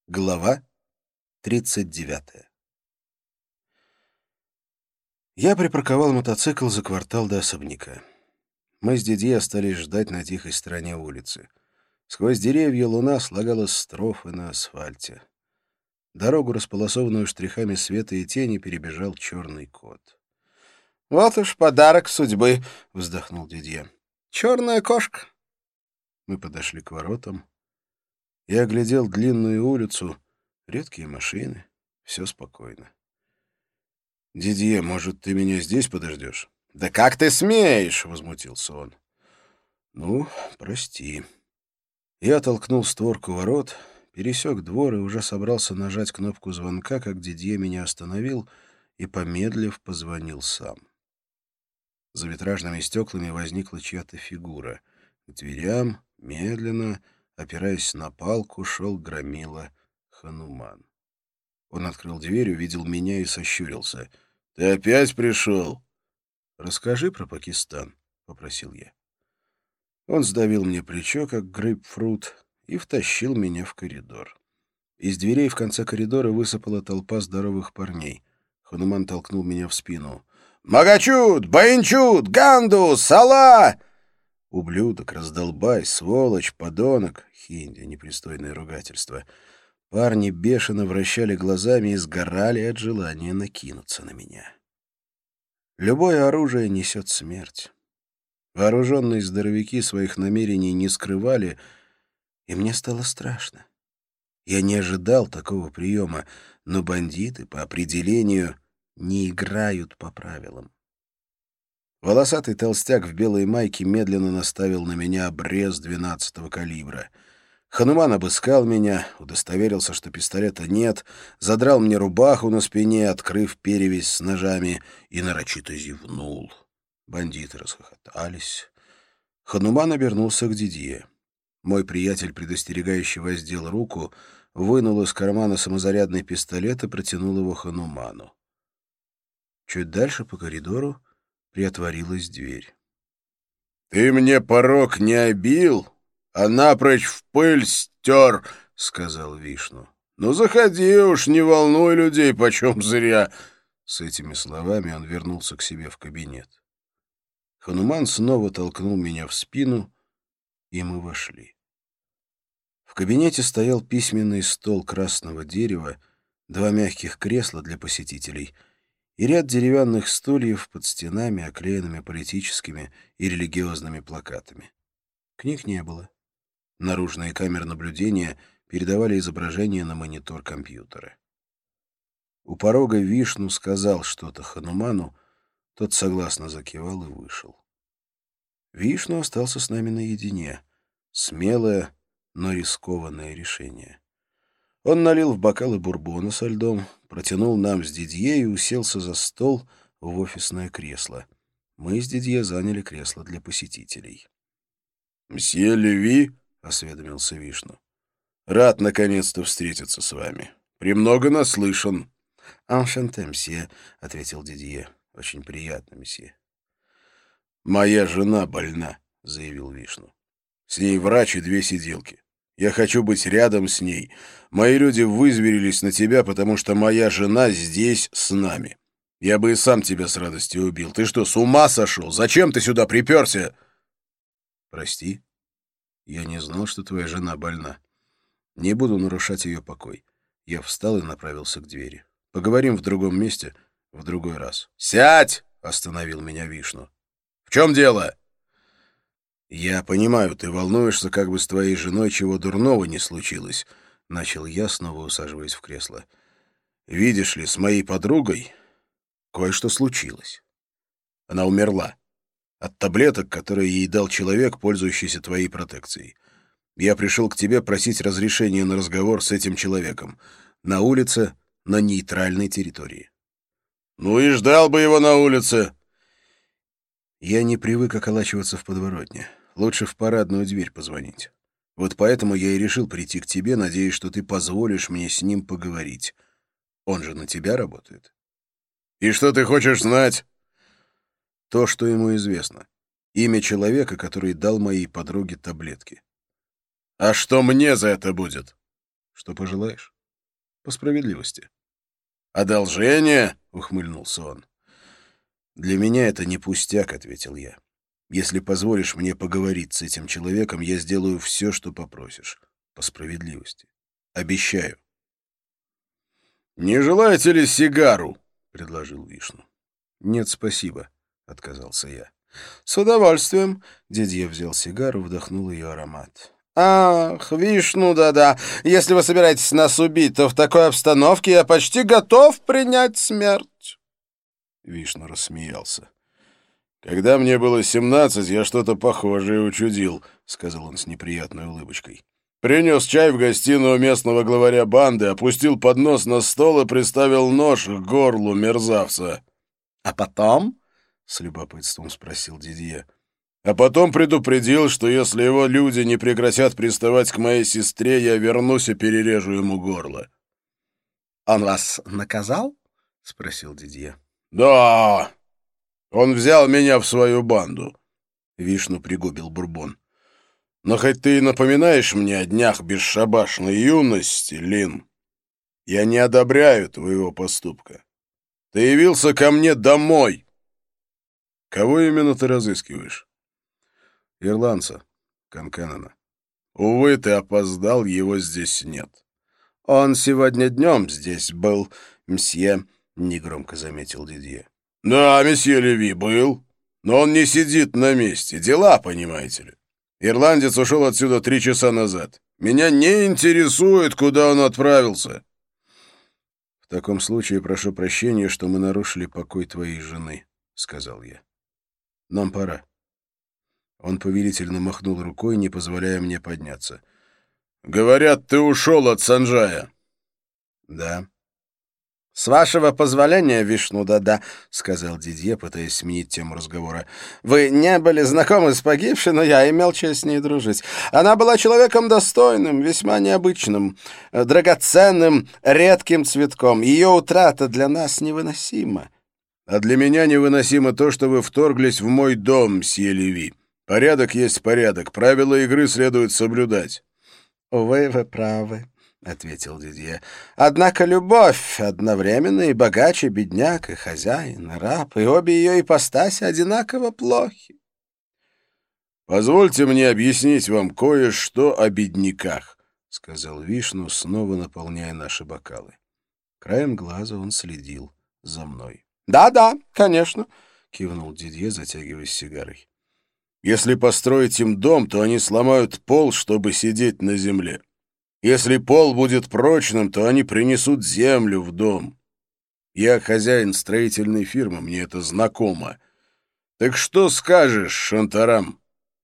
Глава 39. Я припарковал мотоцикл за квартал до особняка. Мы с Дидье остались ждать на тихой стороне улицы. Сквозь деревья луна слагала строфы на асфальте. Дорогу, располосованную штрихами света и тени, перебежал черный кот. «Вот уж подарок судьбы!» — вздохнул Дидье. «Черная кошка!» Мы подошли к воротам. Я оглядел длинную улицу, редкие машины, все спокойно. «Дидье, может, ты меня здесь подождешь?» «Да как ты смеешь!» — возмутился он. «Ну, прости». Я толкнул створку ворот, пересек двор и уже собрался нажать кнопку звонка, как Дидье меня остановил и, помедлив, позвонил сам. За витражными стеклами возникла чья-то фигура. К дверям, медленно, опираясь на палку, шел громила Хануман. Он открыл дверь, увидел меня и сощурился. «Ты опять пришел?» «Расскажи про Пакистан», — попросил я. Он сдавил мне плечо, как грейпфрут, и втащил меня в коридор. Из дверей в конце коридора высыпала толпа здоровых парней. Хануман толкнул меня в спину. «Магачут! Баинчут! Ганду! Сала!» «Ублюдок, раздолбай, сволочь, подонок!» Хинди, непристойное ругательство. Парни бешено вращали глазами и сгорали от желания накинуться на меня. Любое оружие несет смерть. Вооруженные здоровяки своих намерений не скрывали, и мне стало страшно. Я не ожидал такого приема, но бандиты, по определению, не играют по правилам. Волосатый толстяк в белой майке медленно наставил на меня обрез 12-го калибра. Хануман обыскал меня, удостоверился, что пистолета нет, задрал мне рубаху на спине, открыв перевязь с ножами, и нарочито зевнул. Бандиты расхохотались. Хануман обернулся к Дидье. Мой приятель, предостерегающий, воздел руку, вынул из кармана самозарядный пистолет и протянул его Хануману. Чуть дальше по коридору приотворилась дверь. «Ты мне порог не обил, а напрочь в пыль стер», — сказал Вишну. «Ну, заходи уж, не волнуй людей почем зря». С этими словами он вернулся к себе в кабинет. Хануман снова толкнул меня в спину, и мы вошли. В кабинете стоял письменный стол красного дерева, 2 мягких кресла для посетителей и ряд деревянных стульев под стенами, оклеенными политическими и религиозными плакатами. Книг не было. Наружные камеры наблюдения передавали изображение на монитор компьютера. У порога Вишну сказал что-то Хануману, тот согласно закивал и вышел. Вишну остался с нами наедине. Смелое, но рискованное решение. Он налил в бокалы бурбона со льдом, протянул нам с Дидье и уселся за стол в офисное кресло. Мы с Дидье заняли кресло для посетителей. «Мсье Леви», — осведомился Вишну, — «рад наконец-то встретиться с вами. Премного наслышан». «Аншанте, мсье», — ответил Дидье. «Очень приятно, мсье». «Моя жена больна», — заявил Вишну. «С ней врач и 2 сиделки. Я хочу быть рядом с ней. Мои люди вызверились на тебя, потому что моя жена здесь с нами. Я бы и сам тебя с радостью убил. Ты что, с ума сошел? Зачем ты сюда приперся?» «Прости. Я не знал, что твоя жена больна. Не буду нарушать ее покой». Я встал и направился к двери. «Поговорим в другом месте, в другой раз». «Сядь!» — остановил меня Вишну. «В чем дело?» «Я понимаю, ты волнуешься, как бы с твоей женой чего дурного не случилось», — начал я, снова усаживаясь в кресло. «Видишь ли, с моей подругой кое-что случилось. Она умерла от таблеток, которые ей дал человек, пользующийся твоей протекцией. Я пришел к тебе просить разрешения на разговор с этим человеком. На улице, на нейтральной территории». «Ну и ждал бы его на улице». «Я не привык околачиваться в подворотне. Лучше в парадную дверь позвонить. Вот поэтому я и решил прийти к тебе, надеясь, что ты позволишь мне с ним поговорить. Он же на тебя работает». «И что ты хочешь знать?» «То, что ему известно. Имя человека, который дал моей подруге таблетки». «А что мне за это будет?» «Что пожелаешь. По справедливости. «Одолжение?» — ухмыльнулся он. «Для меня это не пустяк», — ответил я. «Если позволишь мне поговорить с этим человеком, я сделаю все, что попросишь. По справедливости. Обещаю». «Не желаете ли сигару?» — предложил Вишну. «Нет, спасибо», — отказался я. «С удовольствием». Дидье взял сигару, вдохнул ее аромат. «Ах, Вишну, да-да. Если вы собираетесь нас убить, то в такой обстановке я почти готов принять смерть». Вишну рассмеялся. «Когда мне было 17, я что-то похожее учудил», — сказал он с неприятной улыбочкой. «Принес чай в гостиную местного главаря банды, опустил поднос на стол и приставил нож к горлу мерзавца». «А потом?» — с любопытством спросил Дидье. «А потом предупредил, что если его люди не прекратят приставать к моей сестре, я вернусь и перережу ему горло». «Он вас наказал?» — спросил Дидье. «Да, он взял меня в свою банду». Вишну пригубил бурбон. «Но хоть ты и напоминаешь мне о днях бесшабашной юности, Лин, я не одобряю твоего поступка. Ты явился ко мне домой». «Кого именно ты разыскиваешь?» «Ирландца, Конкеннена». «Увы, ты опоздал, его здесь нет». «Он сегодня днем здесь был, мсье», — негромко заметил Дидье. «Да, месье Леви был, но он не сидит на месте. Дела, понимаете ли. Ирландец ушел отсюда 3 часа назад. Меня не интересует, куда он отправился». «В таком случае прошу прощения, что мы нарушили покой твоей жены», — сказал я. «Нам пора». Он повелительно махнул рукой, не позволяя мне подняться. «Говорят, ты ушел от Санджая». «Да». «С вашего позволения, Вишну, да-да», — сказал Дидье, пытаясь сменить тему разговора. «Вы не были знакомы с погибшей, но я имел честь с ней дружить. Она была человеком достойным, весьма необычным, драгоценным, редким цветком. Ее утрата для нас невыносима». «А для меня невыносимо то, что вы вторглись в мой дом, мсье Леви. Порядок есть порядок, правила игры следует соблюдать». «Увы, вы правы», — ответил Дидье. «Однако любовь одновременно и богач, и бедняк, и хозяин, и раб, и обе ее ипостаси одинаково плохи». «Позвольте мне объяснить вам кое-что о бедняках», — сказал Вишну, снова наполняя наши бокалы. Краем глаза он следил за мной. «Да-да, конечно», — кивнул Дидье, затягиваясь сигарой. «Если построить им дом, то они сломают пол, чтобы сидеть на земле. Если пол будет прочным, то они принесут землю в дом. Я хозяин строительной фирмы, мне это знакомо. Так что скажешь, Шантарам?»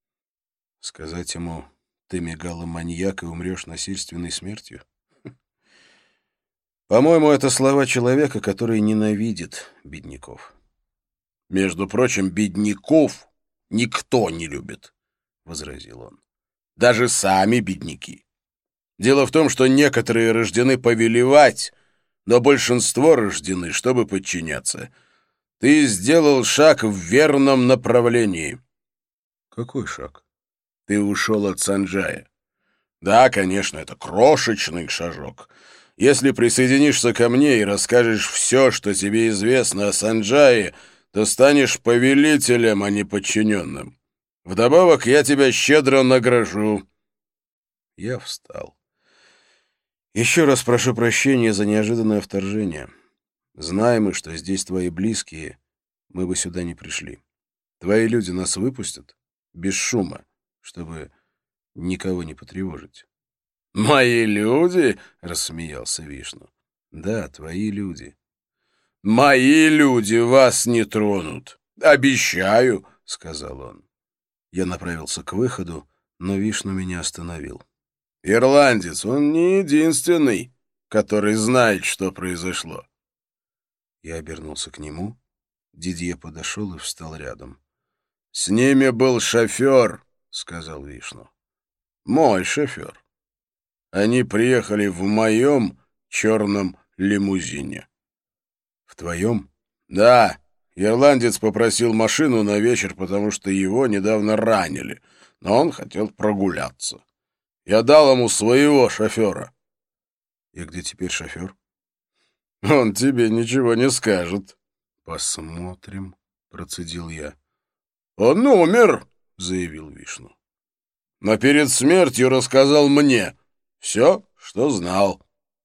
Сказать ему: «Ты мегаломаньяк и умрешь насильственной смертью»? По-моему, это слова человека, который ненавидит бедняков. «Между прочим, бедняков никто не любит», — возразил он. «Даже сами бедняки. Дело в том, что некоторые рождены повелевать, но большинство рождены, чтобы подчиняться. Ты сделал шаг в верном направлении». «Какой шаг?» «Ты ушел от Санджая. Да, конечно, это крошечный шажок. Если присоединишься ко мне и расскажешь все, что тебе известно о Санджае, то станешь повелителем, а не подчиненным. Вдобавок я тебя щедро награжу». Я встал. «Еще раз прошу прощения за неожиданное вторжение. Знаем мы, что здесь твои близкие, мы бы сюда не пришли. Твои люди нас выпустят без шума, чтобы никого не потревожить». «Мои люди?» — рассмеялся Вишну. «Да, твои люди». «Мои люди вас не тронут. Обещаю», — сказал он. Я направился к выходу, но Вишну меня остановил. «Ирландец, он не единственный, который знает, что произошло». Я обернулся к нему. Дидье подошел и встал рядом. «С ними был шофер», — сказал Вишну. «Мой шофер. Они приехали в моем черном лимузине». «В твоем?» «Да. Ирландец попросил машину на вечер, потому что его недавно ранили, но он хотел прогуляться. Я дал ему своего шофера». И где теперь шофер? Он тебе ничего не скажет. Посмотрим, процедил я. Он умер, заявил Вишну. Но перед смертью рассказал мне все, что знал.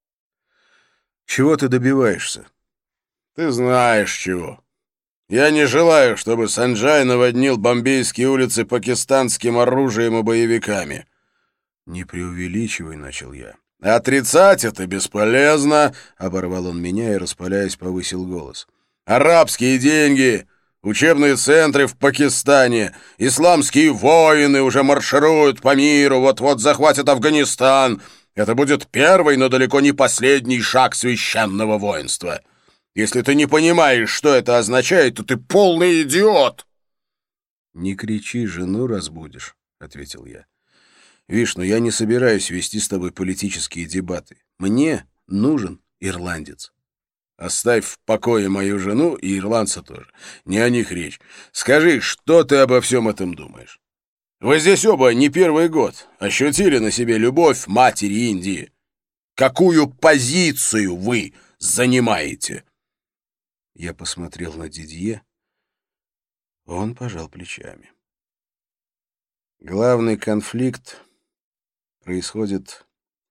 Чего ты добиваешься? Ты знаешь чего. Я не желаю, чтобы Санджай наводнил бомбейские улицы пакистанским оружием и боевиками. Не преувеличивай, начал я. Отрицать это бесполезно, Оборвал он меня и, распаляясь, повысил голос. Арабские деньги, учебные центры в Пакистане, исламские воины уже маршируют по миру, вот-вот захватят Афганистан. Это будет первый, но далеко не последний шаг священного воинства. Если ты не понимаешь, что это означает, то ты полный идиот. «Не кричи, жену разбудишь», — ответил я. «Вишну, я не собираюсь вести с тобой политические дебаты. Мне нужен ирландец». Оставь в покое мою жену и ирландца тоже. Не о них речь. Скажи, что ты обо всем этом думаешь? Вы здесь оба не первый год ощутили на себе любовь матери Индии. Какую позицию вы занимаете?» Я посмотрел на Дидье. Он пожал плечами. Главный конфликт происходит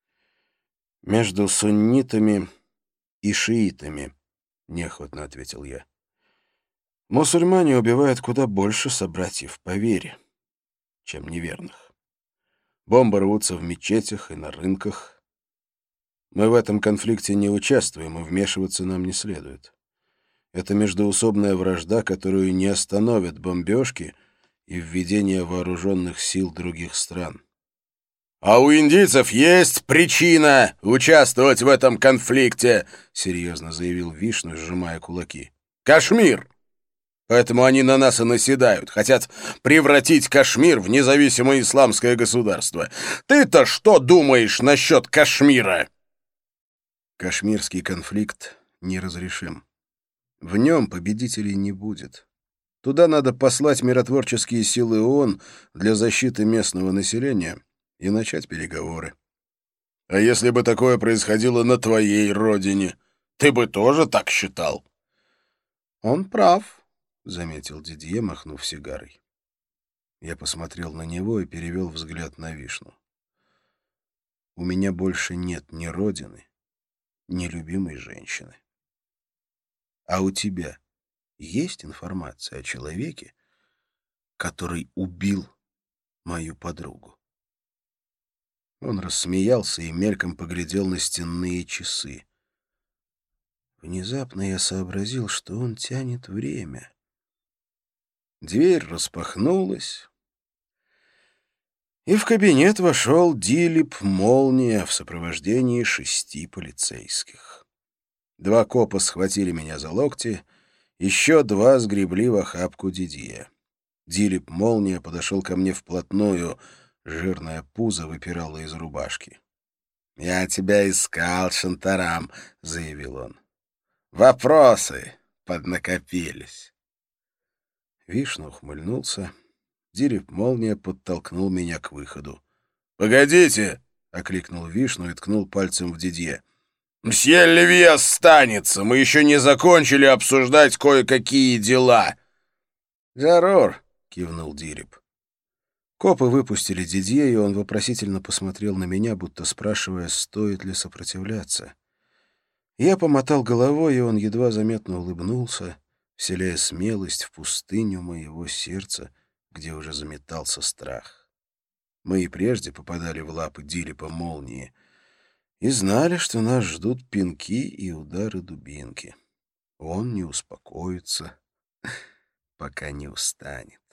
между суннитами и шиитами, неохотно ответил я. Мусульмане убивают куда больше собратьев по вере, чем неверных. Бомбы рвутся в мечетях и на рынках. Мы в этом конфликте не участвуем, и вмешиваться нам не следует. Это междоусобная вражда, которую не остановят бомбежки и введение вооруженных сил других стран. «А у индийцев есть причина участвовать в этом конфликте», — серьезно заявил Вишну, сжимая кулаки. «Кашмир! Поэтому они на нас и наседают, хотят превратить Кашмир в независимое исламское государство. Ты-то что думаешь насчет Кашмира?» Кашмирский конфликт неразрешим. В нем победителей не будет. Туда надо послать миротворческие силы ООН для защиты местного населения и начать переговоры. «А если бы такое происходило на твоей родине, ты бы тоже так считал?» «Он прав», — заметил Дидье, махнув сигарой. Я посмотрел на него и перевел взгляд на Вишну. «У меня больше нет ни родины, ни любимой женщины. А у тебя есть информация о человеке, который убил мою подругу?» Он рассмеялся и мельком поглядел на стенные часы. Внезапно я сообразил, что он тянет время. Дверь распахнулась, и в кабинет вошел Дилип Молния в сопровождении 6 полицейских. 2 копа схватили меня за локти, еще 2 сгребли в охапку Дидье. Дилип Молния подошел ко мне вплотную, жирное пузо выпирало из рубашки. «Я тебя искал, Шантарам», — заявил он. «Вопросы поднакопились». Вишну ухмыльнулся. Дилип Молния подтолкнул меня к выходу. «Погодите!» — окликнул Вишну и ткнул пальцем в Дидье. «Мсье Леви останется. Мы еще не закончили обсуждать кое-какие дела». «Жарур!» — кивнул Дилип. Копы выпустили Дидье, и он вопросительно посмотрел на меня, будто спрашивая, стоит ли сопротивляться. Я помотал головой, и он едва заметно улыбнулся, вселяя смелость в пустыню моего сердца, где уже заметался страх. Мы и прежде попадали в лапы Дилипа Молнии и знали, что нас ждут пинки и удары дубинки. Он не успокоится, пока не устанет.